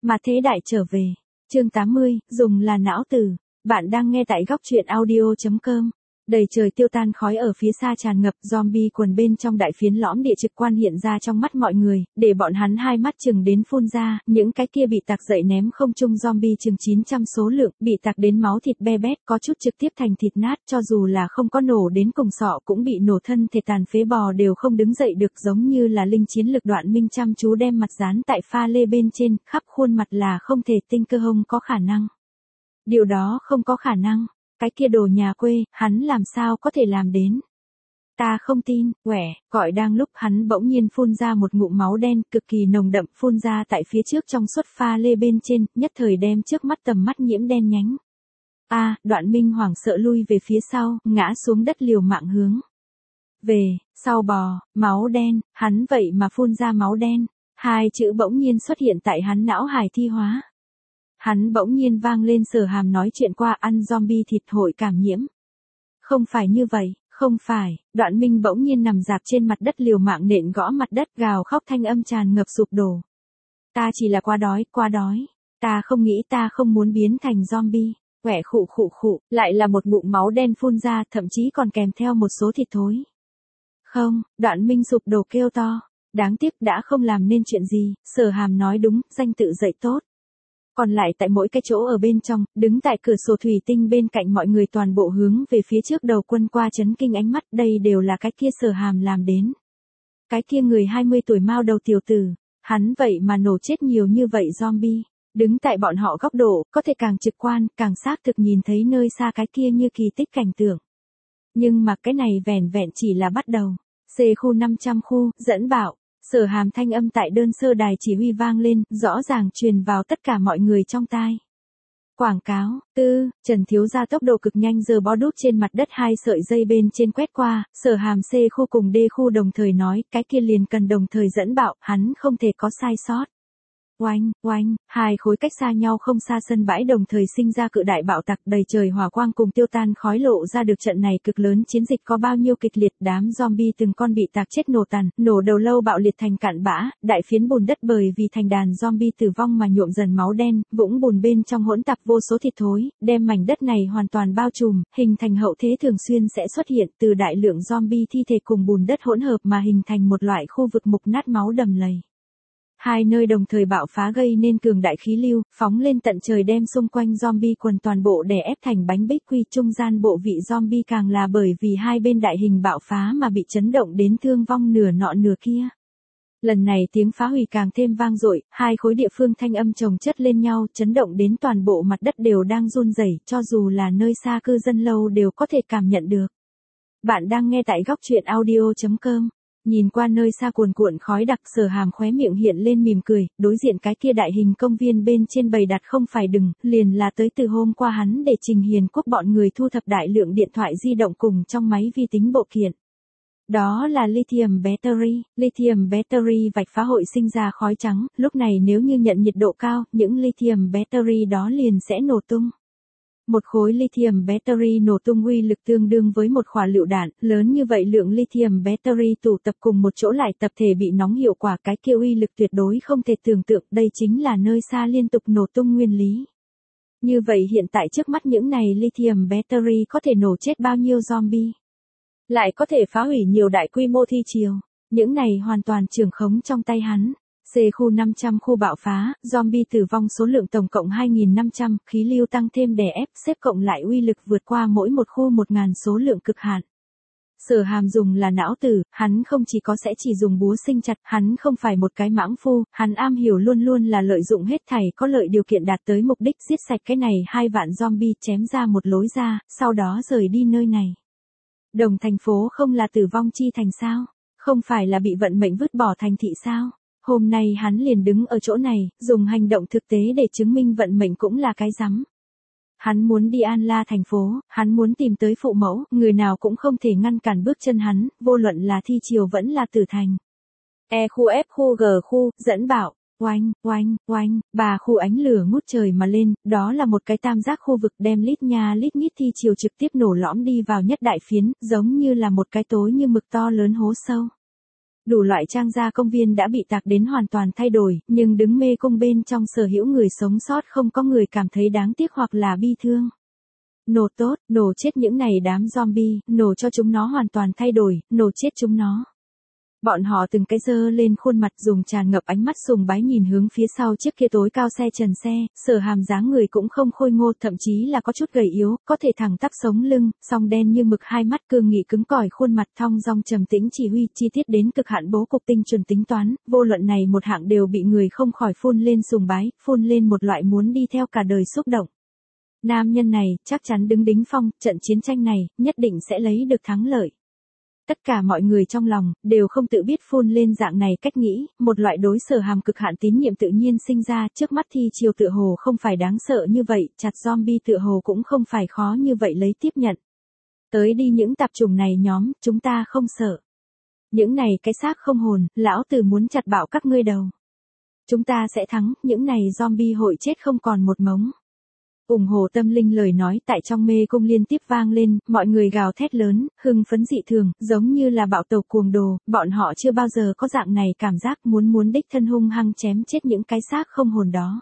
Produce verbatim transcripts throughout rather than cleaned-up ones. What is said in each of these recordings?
Mà thế đại trở về. Chương tám mươi, dùng là não tử. Bạn đang nghe tại góc truyện audio chấm com. Đầy trời tiêu tan khói ở phía xa tràn ngập, zombie quần bên trong đại phiến lõm địa trực quan hiện ra trong mắt mọi người, để bọn hắn hai mắt chừng đến phun ra, những cái kia bị tạc dậy ném không trung zombie chừng chín trăm số lượng, bị tạc đến máu thịt be bét, có chút trực tiếp thành thịt nát, cho dù là không có nổ đến cùng sọ cũng bị nổ thân thể tàn phế bò đều không đứng dậy được, giống như là linh chiến lực Đoạn Minh chăm chú đem mặt dán tại pha lê bên trên, khắp khuôn mặt là không thể tinh cơ hông có khả năng. Điều đó không có khả năng. Cái kia đồ nhà quê, hắn làm sao có thể làm đến? Ta không tin, quẻ, gọi đang lúc hắn bỗng nhiên phun ra một ngụm máu đen cực kỳ nồng đậm phun ra tại phía trước trong suốt pha lê bên trên, nhất thời đem trước mắt tầm mắt nhiễm đen nhánh. A, à, Đoạn Minh hoảng sợ lui về phía sau, ngã xuống đất liều mạng hướng. Về, sau bò, máu đen, hắn vậy mà phun ra máu đen, hai chữ bỗng nhiên xuất hiện tại hắn não hải thi hóa. Hắn bỗng nhiên vang lên Sở Hàm nói chuyện qua ăn zombie thịt hội cảm nhiễm. Không phải như vậy, không phải, Đoạn Minh bỗng nhiên nằm dạp trên mặt đất liều mạng nện gõ mặt đất gào khóc thanh âm tràn ngập sụp đổ. Ta chỉ là quá đói, quá đói, ta không nghĩ ta không muốn biến thành zombie, quẻ khụ khụ khụ, lại là một ngụm máu đen phun ra thậm chí còn kèm theo một số thịt thối. Không, Đoạn Minh sụp đổ kêu to, đáng tiếc đã không làm nên chuyện gì, Sở Hàm nói đúng, danh tự dạy tốt. Còn lại tại mỗi cái chỗ ở bên trong, đứng tại cửa sổ thủy tinh bên cạnh mọi người toàn bộ hướng về phía trước đầu quân qua chấn kinh ánh mắt, đây đều là cái kia Sở Hàm làm đến. Cái kia người hai mươi tuổi mao đầu tiểu tử, hắn vậy mà nổ chết nhiều như vậy zombie, đứng tại bọn họ góc độ, có thể càng trực quan, càng xác thực nhìn thấy nơi xa cái kia như kỳ tích cảnh tượng. Nhưng mà cái này vẻn vẹn chỉ là bắt đầu. C khu năm trăm khu, dẫn bạo. Sở Hàm thanh âm tại đơn sơ đài chỉ huy vang lên, rõ ràng truyền vào tất cả mọi người trong tai. Quảng cáo, tư, Trần Thiếu Gia tốc độ cực nhanh giờ bó đút trên mặt đất hai sợi dây bên trên quét qua, Sở Hàm C khu cùng D khu đồng thời nói, cái kia liền cần đồng thời dẫn bạo, hắn không thể có sai sót. Oanh, oanh, hai khối cách xa nhau không xa sân bãi đồng thời sinh ra cự đại bạo tạc đầy trời hỏa quang cùng tiêu tan khói lộ ra được trận này cực lớn chiến dịch có bao nhiêu kịch liệt, đám zombie từng con bị tạc chết nổ tàn, nổ đầu lâu bạo liệt thành cạn bã, đại phiến bùn đất bởi vì thành đàn zombie tử vong mà nhuộm dần máu đen, vũng bùn bên trong hỗn tạp vô số thịt thối, đem mảnh đất này hoàn toàn bao trùm, hình thành hậu thế thường xuyên sẽ xuất hiện từ đại lượng zombie thi thể cùng bùn đất hỗn hợp mà hình thành một loại khu vực mục nát máu đầm lầy. Hai nơi đồng thời bạo phá gây nên cường đại khí lưu, phóng lên tận trời đem xung quanh zombie quần toàn bộ đè ép thành bánh bích quy, trung gian bộ vị zombie càng là bởi vì hai bên đại hình bạo phá mà bị chấn động đến thương vong nửa nọ nửa kia. Lần này tiếng phá hủy càng thêm vang dội, hai khối địa phương thanh âm chồng chất lên nhau, chấn động đến toàn bộ mặt đất đều đang run rẩy, cho dù là nơi xa cư dân lâu đều có thể cảm nhận được. Bạn đang nghe tại góc truyện audio chấm com. Nhìn qua nơi xa cuồn cuộn khói đặc, Sở Hàm khóe miệng hiện lên mỉm cười, đối diện cái kia đại hình công viên bên trên bày đặt không phải đừng, liền là tới từ hôm qua hắn để Trình Hiền Quốc bọn người thu thập đại lượng điện thoại di động cùng trong máy vi tính bộ kiện. Đó là lithium battery, lithium battery vạch phá hội sinh ra khói trắng, lúc này nếu như nhận nhiệt độ cao, những lithium battery đó liền sẽ nổ tung. Một khối lithium battery nổ tung uy lực tương đương với một quả lựu đạn, lớn như vậy lượng lithium battery tụ tập cùng một chỗ lại tập thể bị nóng hiệu quả, cái kia uy lực tuyệt đối không thể tưởng tượng, đây chính là nơi xa liên tục nổ tung nguyên lý. Như vậy hiện tại trước mắt những này lithium battery có thể nổ chết bao nhiêu zombie? Lại có thể phá hủy nhiều đại quy mô thi triều, những này hoàn toàn trường khống trong tay hắn. C khu năm trăm khu bạo phá, zombie tử vong số lượng tổng cộng hai nghìn năm trăm, khí lưu tăng thêm đè ép, xếp cộng lại uy lực vượt qua mỗi một khu một nghìn số lượng cực hạn. Sở Hàm dùng là não tử, hắn không chỉ có sẽ chỉ dùng búa sinh chặt, hắn không phải một cái mãng phu, hắn am hiểu luôn luôn là lợi dụng hết thảy có lợi điều kiện đạt tới mục đích giết sạch cái này hai vạn zombie, chém ra một lối ra, sau đó rời đi nơi này. Đồng thành phố không là tử vong chi thành sao? Không phải là bị vận mệnh vứt bỏ thành thị sao? Hôm nay hắn liền đứng ở chỗ này, dùng hành động thực tế để chứng minh vận mệnh cũng là cái rắm. Hắn muốn đi An La thành phố, hắn muốn tìm tới phụ mẫu, người nào cũng không thể ngăn cản bước chân hắn, vô luận là thi triều vẫn là tử thành. E khu F khu G khu, dẫn bạo, oanh, oanh, oanh, ba khu ánh lửa ngút trời mà lên, đó là một cái tam giác khu vực đem lít nha lít nhít thi triều trực tiếp nổ lõm đi vào nhất đại phiến, giống như là một cái tối như mực to lớn hố sâu. Đủ loại trang gia công viên đã bị tạc đến hoàn toàn thay đổi, nhưng đứng mê cung bên trong sở hữu người sống sót không có người cảm thấy đáng tiếc hoặc là bi thương. Nổ tốt, nổ chết những này đám zombie, nổ cho chúng nó hoàn toàn thay đổi, nổ chết chúng nó. Bọn họ từng cái giơ lên khuôn mặt dùng tràn ngập ánh mắt sùng bái nhìn hướng phía sau chiếc kia tối cao xe trần xe, Sở Hàm dáng người cũng không khôi ngô, thậm chí là có chút gầy yếu, có thể thẳng tắp sống lưng, song đen như mực hai mắt cương nghị cứng cỏi khuôn mặt thong dong trầm tĩnh chỉ huy chi tiết đến cực hạn bố cục tinh chuẩn tính toán, vô luận này một hạng đều bị người không khỏi phun lên sùng bái, phun lên một loại muốn đi theo cả đời xúc động. Nam nhân này, chắc chắn đứng đỉnh phong, trận chiến tranh này, nhất định sẽ lấy được thắng lợi. Tất cả mọi người trong lòng, đều không tự biết phun lên dạng này cách nghĩ, một loại đối Sở Hàm cực hạn tín nhiệm tự nhiên sinh ra, trước mắt thi chiều tựa hồ không phải đáng sợ như vậy, chặt zombie tựa hồ cũng không phải khó như vậy lấy tiếp nhận. Tới đi những tạp chủng này nhóm, chúng ta không sợ. Những này cái xác không hồn, lão tử muốn chặt bạo các ngươi đầu. Chúng ta sẽ thắng, những này zombie hội chết không còn một mống. ủng hộ tâm linh lời nói tại trong mê cung liên tiếp vang lên, mọi người gào thét lớn, hưng phấn dị thường, giống như là bạo tàu cuồng đồ, bọn họ chưa bao giờ có dạng này cảm giác muốn muốn đích thân hung hăng chém chết những cái xác không hồn đó.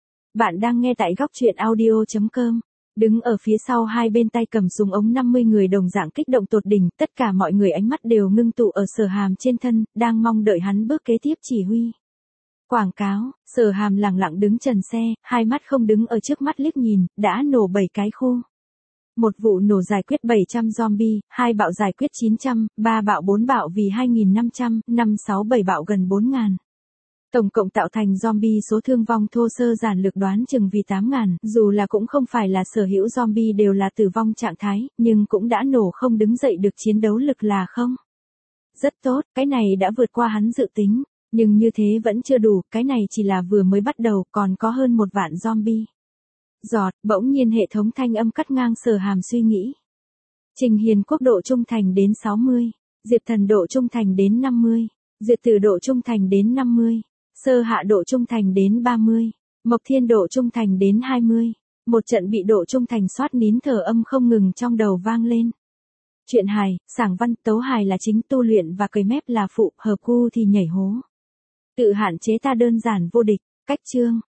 Bạn đang nghe tại góc truyện audio chấm com. Đứng ở phía sau hai bên tay cầm súng ống năm mươi người đồng dạng kích động tột đỉnh, tất cả mọi người ánh mắt đều ngưng tụ ở Sở Hàm trên thân, đang mong đợi hắn bước kế tiếp chỉ huy. Quảng cáo, Sở Hàm lặng lặng đứng trần xe, hai mắt không đứng ở trước mắt liếc nhìn, đã nổ bảy cái khu. Một vụ nổ giải quyết bảy trăm zombie, hai bạo giải quyết chín trăm, ba bạo bốn bạo vì hai nghìn năm trăm, năm sáu bảy bạo gần bốn nghìn. Tổng cộng tạo thành zombie số thương vong thô sơ giản lược đoán chừng vì tám nghìn, dù là cũng không phải là sở hữu zombie đều là tử vong trạng thái, nhưng cũng đã nổ không đứng dậy được chiến đấu lực là không. Rất tốt, cái này đã vượt qua hắn dự tính. Nhưng như thế vẫn chưa đủ, cái này chỉ là vừa mới bắt đầu, còn có hơn một vạn zombie. Giọt, bỗng nhiên hệ thống thanh âm cắt ngang Sở Hàm suy nghĩ. Trình Hiền Quốc độ trung thành đến sáu mươi, Diệp Thần độ trung thành đến năm mươi, Duyệt Tử độ trung thành đến năm mươi, Sơ Hạ độ trung thành đến ba mươi, Mộc Thiên độ trung thành đến hai mươi. Một trận bị độ trung thành soát nín thở âm không ngừng trong đầu vang lên. Truyện hài, sảng văn, tấu hài là chính, tu luyện và cười mép là phụ, hợp cu thì nhảy hố. Tự hạn chế ta đơn giản vô địch, cách chương.